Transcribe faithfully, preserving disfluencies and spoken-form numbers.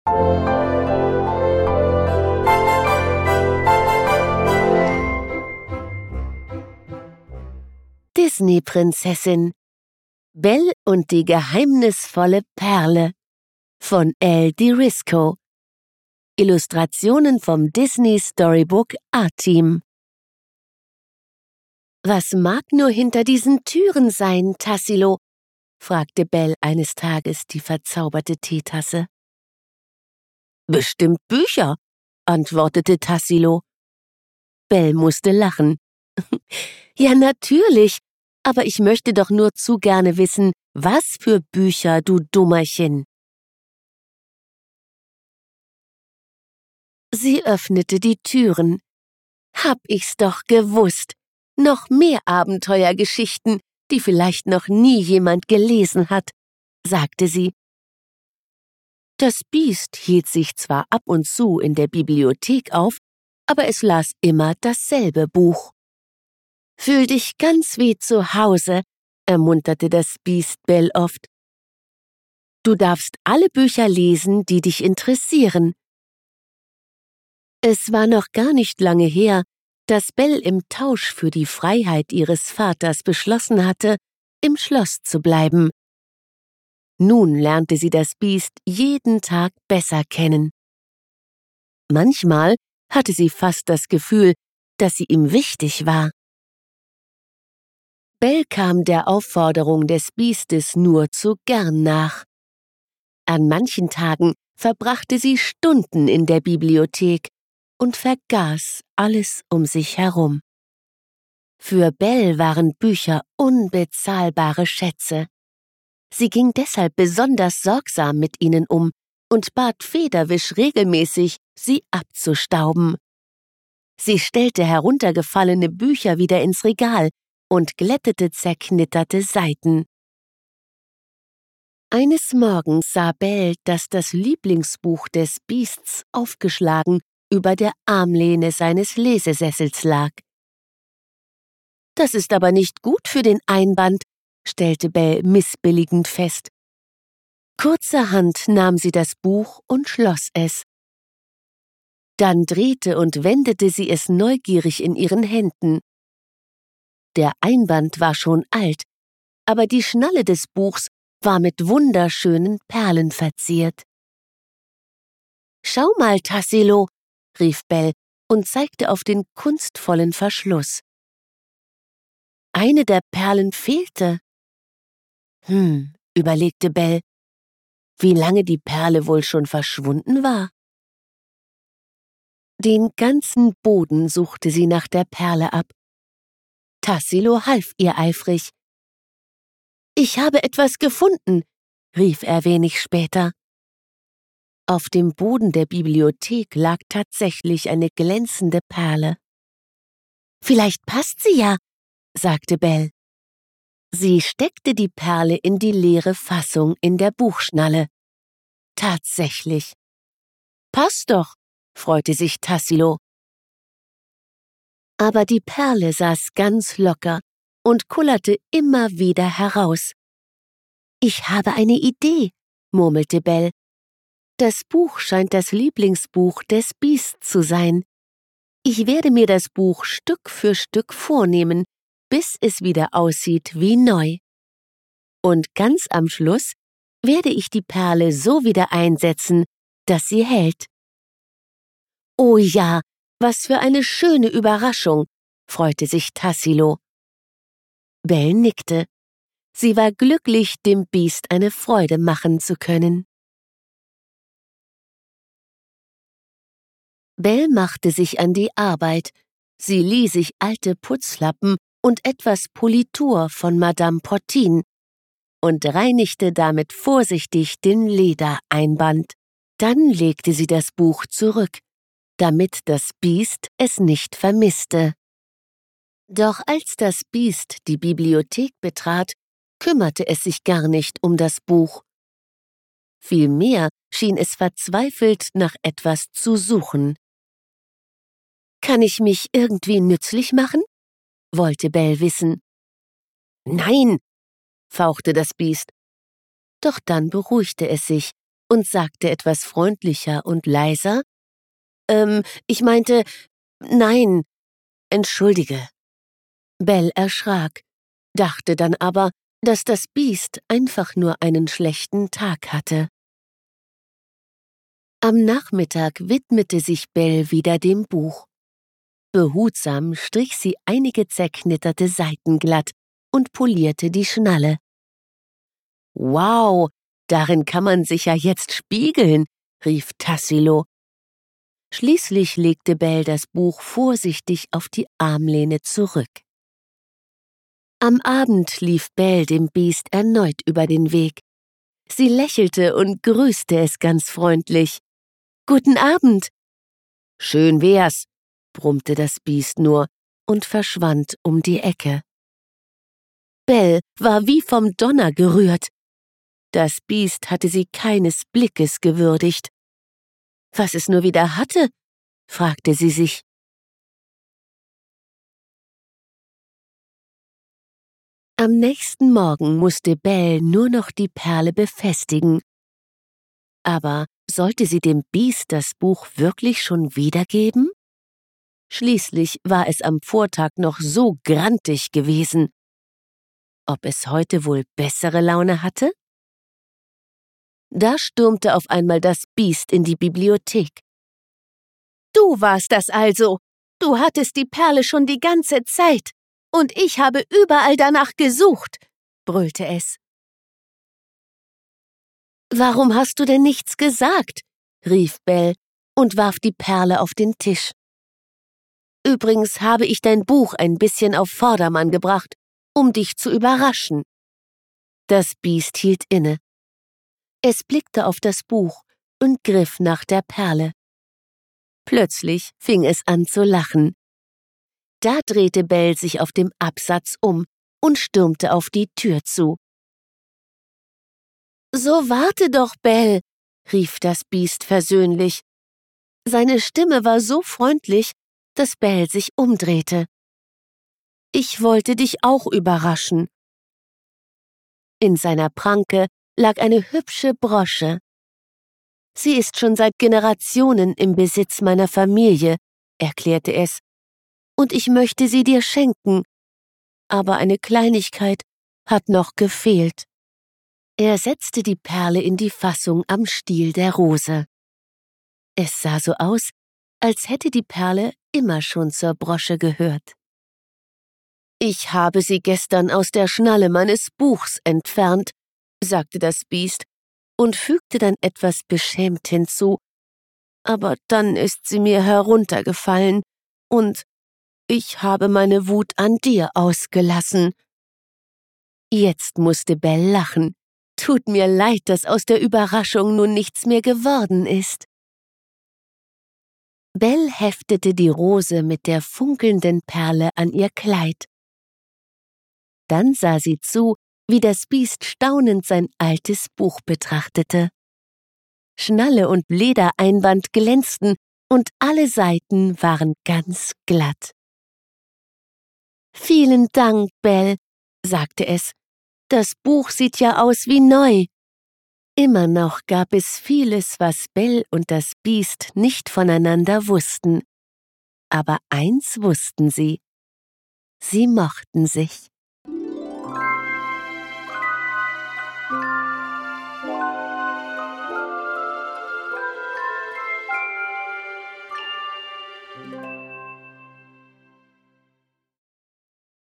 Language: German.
Disney-Prinzessin Belle und die geheimnisvolle Perle von Al DiRisco. Illustrationen vom Disney Storybook A-Team. »Was mag nur hinter diesen Türen sein, Tassilo?« fragte Belle eines Tages die verzauberte Teetasse. »Bestimmt Bücher«, antwortete Tassilo. Belle musste lachen. »Ja, natürlich, aber ich möchte doch nur zu gerne wissen, was für Bücher, du Dummerchen.« Sie öffnete die Türen. »Hab ich's doch gewusst! Noch mehr Abenteuergeschichten, die vielleicht noch nie jemand gelesen hat«, sagte sie. Das Biest hielt sich zwar ab und zu in der Bibliothek auf, aber es las immer dasselbe Buch. »Fühl dich ganz wie zu Hause«, ermunterte das Biest Belle oft. »Du darfst alle Bücher lesen, die dich interessieren.« Es war noch gar nicht lange her, dass Belle im Tausch für die Freiheit ihres Vaters beschlossen hatte, im Schloss zu bleiben. Nun lernte sie das Biest jeden Tag besser kennen. Manchmal hatte sie fast das Gefühl, dass sie ihm wichtig war. Belle kam der Aufforderung des Biestes nur zu gern nach. An manchen Tagen verbrachte sie Stunden in der Bibliothek und vergaß alles um sich herum. Für Belle waren Bücher unbezahlbare Schätze. Sie ging deshalb besonders sorgsam mit ihnen um und bat Federwisch regelmäßig, sie abzustauben. Sie stellte heruntergefallene Bücher wieder ins Regal und glättete zerknitterte Seiten. Eines Morgens sah Belle, dass das Lieblingsbuch des Biests aufgeschlagen über der Armlehne seines Lesesessels lag. »Das ist aber nicht gut für den Einband«, stellte Belle missbilligend fest. Kurzerhand nahm sie das Buch und schloss es. Dann drehte und wendete sie es neugierig in ihren Händen. Der Einband war schon alt, aber die Schnalle des Buchs war mit wunderschönen Perlen verziert. »Schau mal, Tassilo«, rief Belle und zeigte auf den kunstvollen Verschluss. Eine der Perlen fehlte. Hm, überlegte Belle, wie lange die Perle wohl schon verschwunden war. Den ganzen Boden suchte sie nach der Perle ab. Tassilo half ihr eifrig. »Ich habe etwas gefunden«, rief er wenig später. Auf dem Boden der Bibliothek lag tatsächlich eine glänzende Perle. »Vielleicht passt sie ja«, sagte Belle. Sie steckte die Perle in die leere Fassung in der Buchschnalle. Tatsächlich. »Passt doch«, freute sich Tassilo. Aber die Perle saß ganz locker und kullerte immer wieder heraus. »Ich habe eine Idee«, murmelte Belle. »Das Buch scheint das Lieblingsbuch des Biests zu sein. Ich werde mir das Buch Stück für Stück vornehmen, bis es wieder aussieht wie neu. Und ganz am Schluss werde ich die Perle so wieder einsetzen, dass sie hält.« »Oh ja, was für eine schöne Überraschung«, freute sich Tassilo. Belle nickte. Sie war glücklich, dem Biest eine Freude machen zu können. Belle machte sich an die Arbeit. Sie lieh sich alte Putzlappen und etwas Politur von Madame Portin und reinigte damit vorsichtig den Ledereinband. Dann legte sie das Buch zurück, damit das Biest es nicht vermisste. Doch als das Biest die Bibliothek betrat, kümmerte es sich gar nicht um das Buch. Vielmehr schien es verzweifelt nach etwas zu suchen. »Kann ich mich irgendwie nützlich machen?«, wollte Belle wissen. »Nein«, fauchte das Biest. Doch dann beruhigte es sich und sagte etwas freundlicher und leiser: »Ähm, ich meinte, nein, entschuldige.« Belle erschrak, dachte dann aber, dass das Biest einfach nur einen schlechten Tag hatte. Am Nachmittag widmete sich Belle wieder dem Buch. Behutsam strich sie einige zerknitterte Seiten glatt und polierte die Schnalle. »Wow, darin kann man sich ja jetzt spiegeln«, rief Tassilo. Schließlich legte Belle das Buch vorsichtig auf die Armlehne zurück. Am Abend lief Belle dem Biest erneut über den Weg. Sie lächelte und grüßte es ganz freundlich. »Guten Abend!« »Schön wär's«, brummte das Biest nur und verschwand um die Ecke. Belle war wie vom Donner gerührt. Das Biest hatte sie keines Blickes gewürdigt. Was es nur wieder hatte, fragte sie sich. Am nächsten Morgen musste Belle nur noch die Perle befestigen. Aber sollte sie dem Biest das Buch wirklich schon wiedergeben? Schließlich war es am Vortag noch so grantig gewesen. Ob es heute wohl bessere Laune hatte? Da stürmte auf einmal das Biest in die Bibliothek. »Du warst das also! Du hattest die Perle schon die ganze Zeit, und ich habe überall danach gesucht«, brüllte es. »Warum hast du denn nichts gesagt?«, rief Belle und warf die Perle auf den Tisch. »Übrigens habe ich dein Buch ein bisschen auf Vordermann gebracht, um dich zu überraschen.« Das Biest hielt inne. Es blickte auf das Buch und griff nach der Perle. Plötzlich fing es an zu lachen. Da drehte Belle sich auf dem Absatz um und stürmte auf die Tür zu. »So warte doch, Belle«, rief das Biest versöhnlich. Seine Stimme war so freundlich, dass Belle sich umdrehte. »Ich wollte dich auch überraschen.« In seiner Pranke lag eine hübsche Brosche. »Sie ist schon seit Generationen im Besitz meiner Familie«, erklärte es, »und ich möchte sie dir schenken. Aber eine Kleinigkeit hat noch gefehlt.« Er setzte die Perle in die Fassung am Stiel der Rose. Es sah so aus, als hätte die Perle immer schon zur Brosche gehört. »Ich habe sie gestern aus der Schnalle meines Buchs entfernt«, sagte das Biest und fügte dann etwas beschämt hinzu. »Aber dann ist sie mir heruntergefallen und ich habe meine Wut an dir ausgelassen.« Jetzt musste Belle lachen. »Tut mir leid, dass aus der Überraschung nun nichts mehr geworden ist.« Belle heftete die Rose mit der funkelnden Perle an ihr Kleid. Dann sah sie zu, wie das Biest staunend sein altes Buch betrachtete. Schnalle und Ledereinband glänzten und alle Seiten waren ganz glatt. »Vielen Dank, Belle«, sagte es. »Das Buch sieht ja aus wie neu.« Immer noch gab es vieles, was Belle und das Biest nicht voneinander wussten. Aber eins wussten sie: Sie mochten sich.